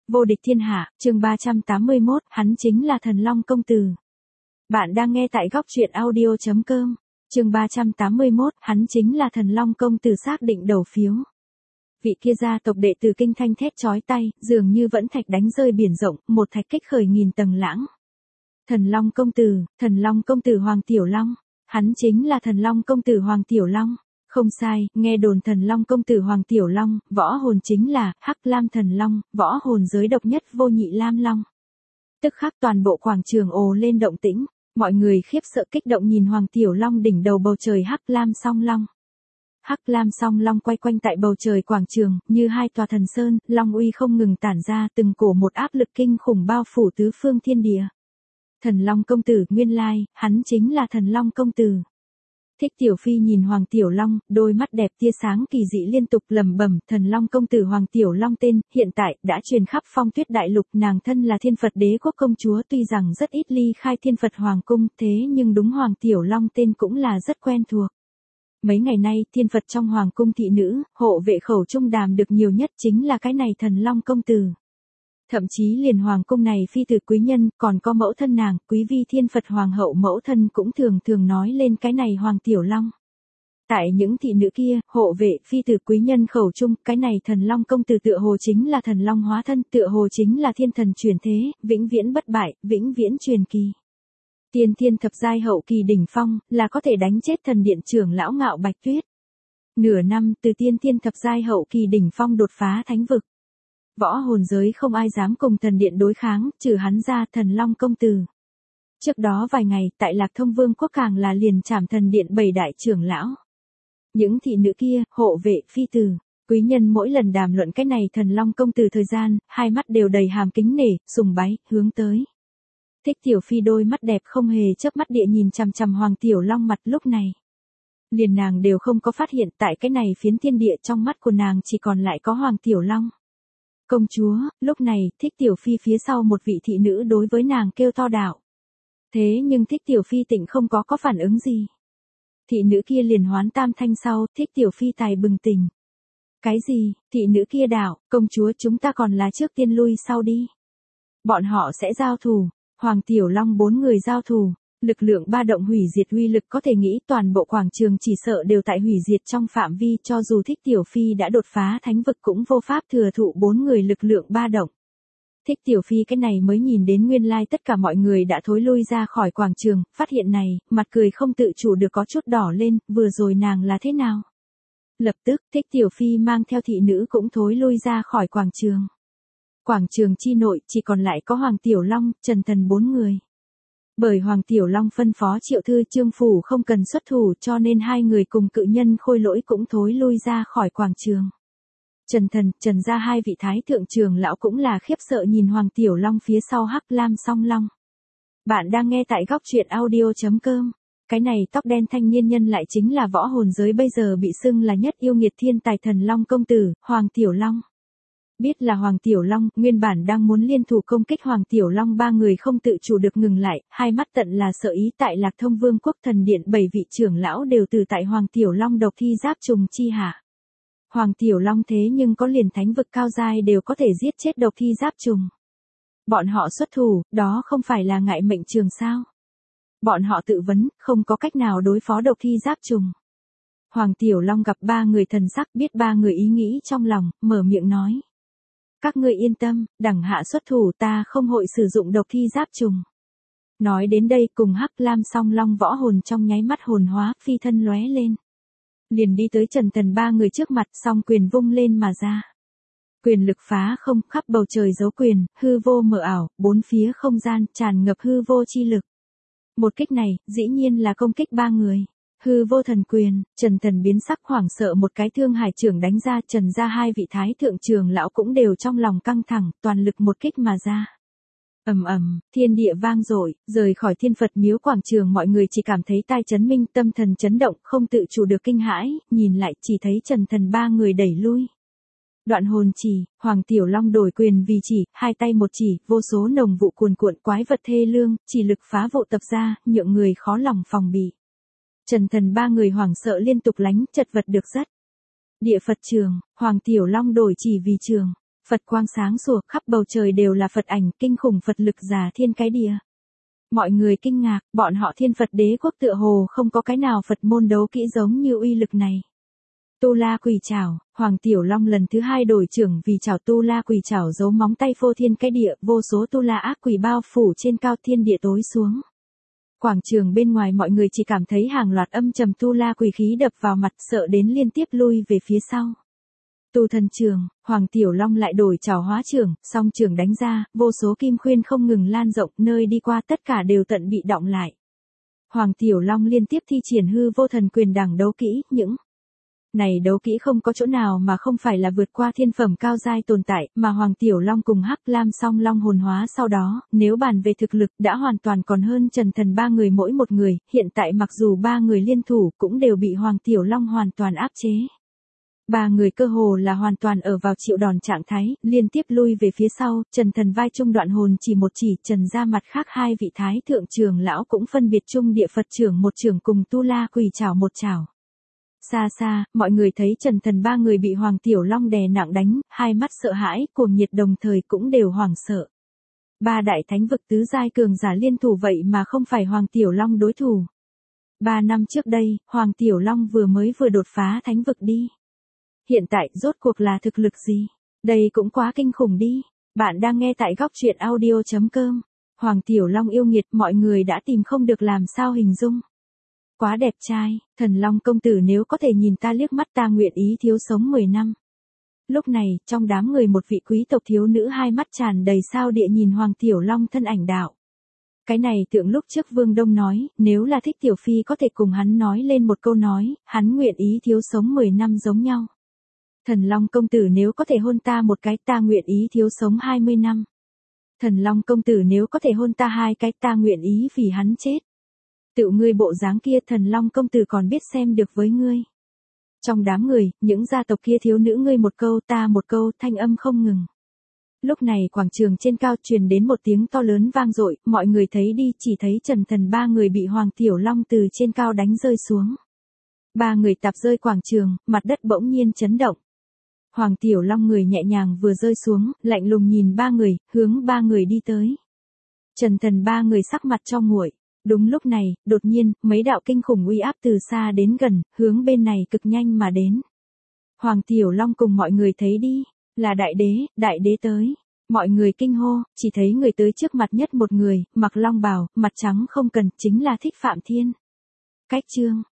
Vô địch thiên hạ, chương 381, hắn chính là Thần Long công tử. Bạn đang nghe tại góc truyện audio.com. Chương 381, hắn chính là Thần Long công tử, xác định đầu phiếu. Vị kia gia tộc đệ tử kinh thanh thét chói tai, dường như vẫn thạch đánh rơi biển rộng, một thạch kích khởi nghìn tầng lãng. Thần Long công tử Hoàng Tiểu Long, hắn chính là Thần Long công tử Hoàng Tiểu Long. Không sai, nghe đồn Thần Long công tử Hoàng Tiểu Long, võ hồn chính là Hắc Lam Thần Long, võ hồn giới độc nhất vô nhị Lam Long. Tức khắc toàn bộ quảng trường ồ lên động tĩnh, mọi người khiếp sợ kích động nhìn Hoàng Tiểu Long đỉnh đầu bầu trời Hắc Lam Song Long. Hắc Lam Song Long quay quanh tại bầu trời quảng trường, như hai tòa thần sơn, long uy không ngừng tản ra, từng cổ một áp lực kinh khủng bao phủ tứ phương thiên địa. Thần Long công tử, nguyên lai, hắn chính là Thần Long công tử. Thích Tiểu Phi nhìn Hoàng Tiểu Long, đôi mắt đẹp tia sáng kỳ dị liên tục lẩm bẩm, Thần Long công tử Hoàng Tiểu Long tên, hiện tại, đã truyền khắp Phong Tuyết Đại Lục, nàng thân là Thiên Phật Đế quốc công chúa, tuy rằng rất ít ly khai Thiên Phật Hoàng cung, thế nhưng đúng Hoàng Tiểu Long tên cũng là rất quen thuộc. Mấy ngày nay, Thiên Phật trong Hoàng cung thị nữ, hộ vệ khẩu trung đàm được nhiều nhất chính là cái này Thần Long công tử. Thậm chí liền Hoàng cung này phi tử quý nhân, còn có mẫu thân nàng, quý vi Thiên Phật Hoàng hậu mẫu thân cũng thường nói lên cái này Hoàng Tiểu Long. Tại những thị nữ kia, hộ vệ, phi tử quý nhân khẩu trung, cái này Thần Long công tử tựa hồ chính là Thần Long hóa thân, tựa hồ chính là thiên thần truyền thế, vĩnh viễn bất bại, vĩnh viễn truyền kỳ. Tiên thiên thập giai hậu kỳ đỉnh phong, là có thể đánh chết thần điện trưởng lão Ngạo Bạch Tuyết. Nửa năm từ tiên thiên thập giai hậu kỳ đỉnh phong đột phá thánh vực. Võ hồn giới không ai dám cùng thần điện đối kháng, trừ hắn ra, Thần Long công tử. Trước đó vài ngày, tại Lạc Thông Vương quốc càng là liền trảm thần điện 7 đại trưởng lão. Những thị nữ kia, hộ vệ, phi tử, quý nhân mỗi lần đàm luận cái này Thần Long công tử thời gian, hai mắt đều đầy hàm kính nể, sùng bái, hướng tới. Thích Tiểu Phi đôi mắt đẹp không hề chớp mắt địa nhìn chằm chằm Hoàng Tiểu Long mặt lúc này. Liền nàng đều không có phát hiện tại cái này phiến thiên địa, trong mắt của nàng chỉ còn lại có Hoàng Tiểu Long. Công chúa, lúc này, Thích Tiểu Phi phía sau một vị thị nữ đối với nàng kêu to đạo. Thế nhưng Thích Tiểu Phi tịnh không có phản ứng gì. Thị nữ kia liền hoán tam thanh sau, Thích Tiểu Phi tài bừng tỉnh. Cái gì, thị nữ kia đạo, công chúa chúng ta còn là trước tiên lui sau đi. Bọn họ sẽ giao thủ, Hoàng Tiểu Long 4 người giao thủ, lực lượng ba động hủy diệt uy lực có thể nghĩ toàn bộ quảng trường chỉ sợ đều tại hủy diệt trong phạm vi, cho dù Thích Tiểu Phi đã đột phá thánh vực cũng vô pháp thừa thụ 4 người lực lượng ba động. Thích Tiểu Phi cái này mới nhìn đến nguyên lai tất cả mọi người đã thối lui ra khỏi quảng trường, phát hiện này, mặt cười không tự chủ được có chút đỏ lên, vừa rồi nàng là thế nào? Lập tức, Thích Tiểu Phi mang theo thị nữ cũng thối lui ra khỏi quảng trường. Quảng trường chi nội chỉ còn lại có Hoàng Tiểu Long, Trần Thần 4 người. Bởi Hoàng Tiểu Long phân phó Triệu Thư Trương Phủ không cần xuất thủ cho nên hai người cùng cự nhân Khôi Lỗi cũng thối lui ra khỏi quảng trường. Trần Thần, Trần gia hai vị thái thượng trưởng lão cũng là khiếp sợ nhìn Hoàng Tiểu Long phía sau Hắc Lam Song Long. Bạn đang nghe tại góc truyện audio.com. Cái này tóc đen thanh niên nhân lại chính là võ hồn giới bây giờ bị xưng là nhất yêu nghiệt thiên tài Thần Long công tử, Hoàng Tiểu Long. Biết là Hoàng Tiểu Long, nguyên bản đang muốn liên thủ công kích Hoàng Tiểu Long, 3 người không tự chủ được ngừng lại, hai mắt tận là sợ ý tại Lạc Thông Vương quốc thần điện 7 vị trưởng lão đều từ tại Hoàng Tiểu Long độc thi giáp trùng chi hạ. Hoàng Tiểu Long thế nhưng có liền thánh vực cao giai đều có thể giết chết độc thi giáp trùng. Bọn họ xuất thủ, đó không phải là ngại mệnh trường sao? Bọn họ tự vấn, không có cách nào đối phó độc thi giáp trùng. Hoàng Tiểu Long gặp 3 người thần sắc, biết 3 người ý nghĩ trong lòng, mở miệng nói. Các ngươi yên tâm, đẳng hạ xuất thủ, ta không hội sử dụng độc thi giáp trùng. Nói đến đây cùng Hắc Lam Song Long võ hồn trong nháy mắt hồn hóa, phi thân lóe lên. Liền đi tới Trần Thần 3 người trước mặt, song quyền vung lên mà ra. Quyền lực phá không, khắp bầu trời giấu quyền, hư vô mờ ảo, bốn phía không gian tràn ngập hư vô chi lực. Một kích này, dĩ nhiên là công kích 3 người. Hư vô thần quyền, Trần Thần biến sắc hoảng sợ, một cái thương hải trưởng đánh ra, Trần gia hai vị thái thượng trưởng lão cũng đều trong lòng căng thẳng, toàn lực một kích mà ra. Ầm ầm, thiên địa vang dội, rời khỏi Thiên Phật miếu quảng trường mọi người chỉ cảm thấy tai chấn minh, tâm thần chấn động, không tự chủ được kinh hãi, nhìn lại chỉ thấy Trần Thần 3 người đẩy lui. Đoạn hồn chỉ, Hoàng Tiểu Long đổi quyền vì chỉ, hai tay một chỉ, vô số nồng vụ cuồn cuộn quái vật thê lương, chỉ lực phá vụ tập ra, nhượng người khó lòng phòng bị. Trần Thần 3 người hoảng sợ liên tục lánh, chật vật được rất. Địa Phật trường, Hoàng Tiểu Long đổi chỉ vì trường. Phật quang sáng sủa, khắp bầu trời đều là Phật ảnh, kinh khủng Phật lực giả thiên cái địa. Mọi người kinh ngạc, bọn họ Thiên Phật đế quốc tựa hồ không có cái nào Phật môn đấu kỹ giống như uy lực này. Tu La Quỷ Trảo, Hoàng Tiểu Long lần thứ 2 đổi trưởng vì chảo Tu La Quỷ Trảo giấu móng tay phô thiên cái địa, vô số Tu La ác quỷ bao phủ trên cao, thiên địa tối xuống. Quảng trường bên ngoài mọi người chỉ cảm thấy hàng loạt âm trầm Tu La quỷ khí đập vào mặt, sợ đến liên tiếp lui về phía sau. Tu thần trường, Hoàng Tiểu Long lại đổi chảo hóa trưởng, song trường đánh ra, vô số kim khuyên không ngừng lan rộng, nơi đi qua tất cả đều tận bị đọng lại. Hoàng Tiểu Long liên tiếp thi triển hư vô thần quyền đẳng đấu kỹ, những này đấu kỹ không có chỗ nào mà không phải là vượt qua thiên phẩm cao giai tồn tại, mà Hoàng Tiểu Long cùng Hắc Lam Song Long hồn hóa sau đó, nếu bàn về thực lực đã hoàn toàn còn hơn Trần Thần ba người mỗi một người, hiện tại mặc dù ba người liên thủ cũng đều bị Hoàng Tiểu Long hoàn toàn áp chế. Ba người cơ hồ là hoàn toàn ở vào chịu đòn trạng thái, liên tiếp lui về phía sau, Trần Thần vai trung đoạn hồn chỉ một chỉ, Trần ra mặt khác hai vị thái thượng trưởng lão cũng phân biệt trung địa Phật trưởng một trưởng cùng Tu La Quỷ Trảo một trảo. Xa xa, mọi người thấy Trần Thần ba người bị Hoàng Tiểu Long đè nặng đánh, hai mắt sợ hãi, cuồng nhiệt đồng thời cũng đều hoảng sợ. Ba đại thánh vực tứ giai cường giả liên thủ vậy mà không phải Hoàng Tiểu Long đối thủ. 3 năm trước đây, Hoàng Tiểu Long vừa đột phá thánh vực đi. Hiện tại rốt cuộc là thực lực gì? Đây cũng quá kinh khủng đi. Bạn đang nghe tại góc truyện audio.com. Hoàng Tiểu Long yêu nghiệt, mọi người đã tìm không được làm sao hình dung. Quá đẹp trai, Thần Long công tử nếu có thể nhìn ta liếc mắt ta nguyện ý thiếu sống 10 năm. Lúc này, trong đám người một vị quý tộc thiếu nữ hai mắt tràn đầy sao địa nhìn Hoàng Tiểu Long thân ảnh đạo. Cái này tượng lúc trước Vương Đông nói, nếu là thích Tiểu Phi có thể cùng hắn nói lên một câu nói, hắn nguyện ý thiếu sống 10 năm giống nhau. Thần Long công tử nếu có thể hôn ta một cái ta nguyện ý thiếu sống 20 năm. Thần Long công tử nếu có thể hôn ta 2 cái ta nguyện ý vì hắn chết. Tự ngươi bộ dáng kia Thần Long công tử còn biết xem được với ngươi. Trong đám người, những gia tộc kia thiếu nữ ngươi một câu ta một câu thanh âm không ngừng. Lúc này quảng trường trên cao truyền đến một tiếng to lớn vang dội, mọi người thấy đi chỉ thấy Trần Thần ba người bị Hoàng Tiểu Long từ trên cao đánh rơi xuống. Ba người tạp rơi quảng trường, mặt đất bỗng nhiên chấn động. Hoàng Tiểu Long người nhẹ nhàng vừa rơi xuống, lạnh lùng nhìn ba người, hướng ba người đi tới. Trần Thần ba người sắc mặt cho nguội. Đúng lúc này, đột nhiên, mấy đạo kinh khủng uy áp từ xa đến gần, hướng bên này cực nhanh mà đến. Hoàng Tiểu Long cùng mọi người thấy đi, là đại đế tới. Mọi người kinh hô, chỉ thấy người tới trước mặt nhất một người, mặc long bào, mặt trắng không cần, chính là Thích Phạm Thiên. Cách chương,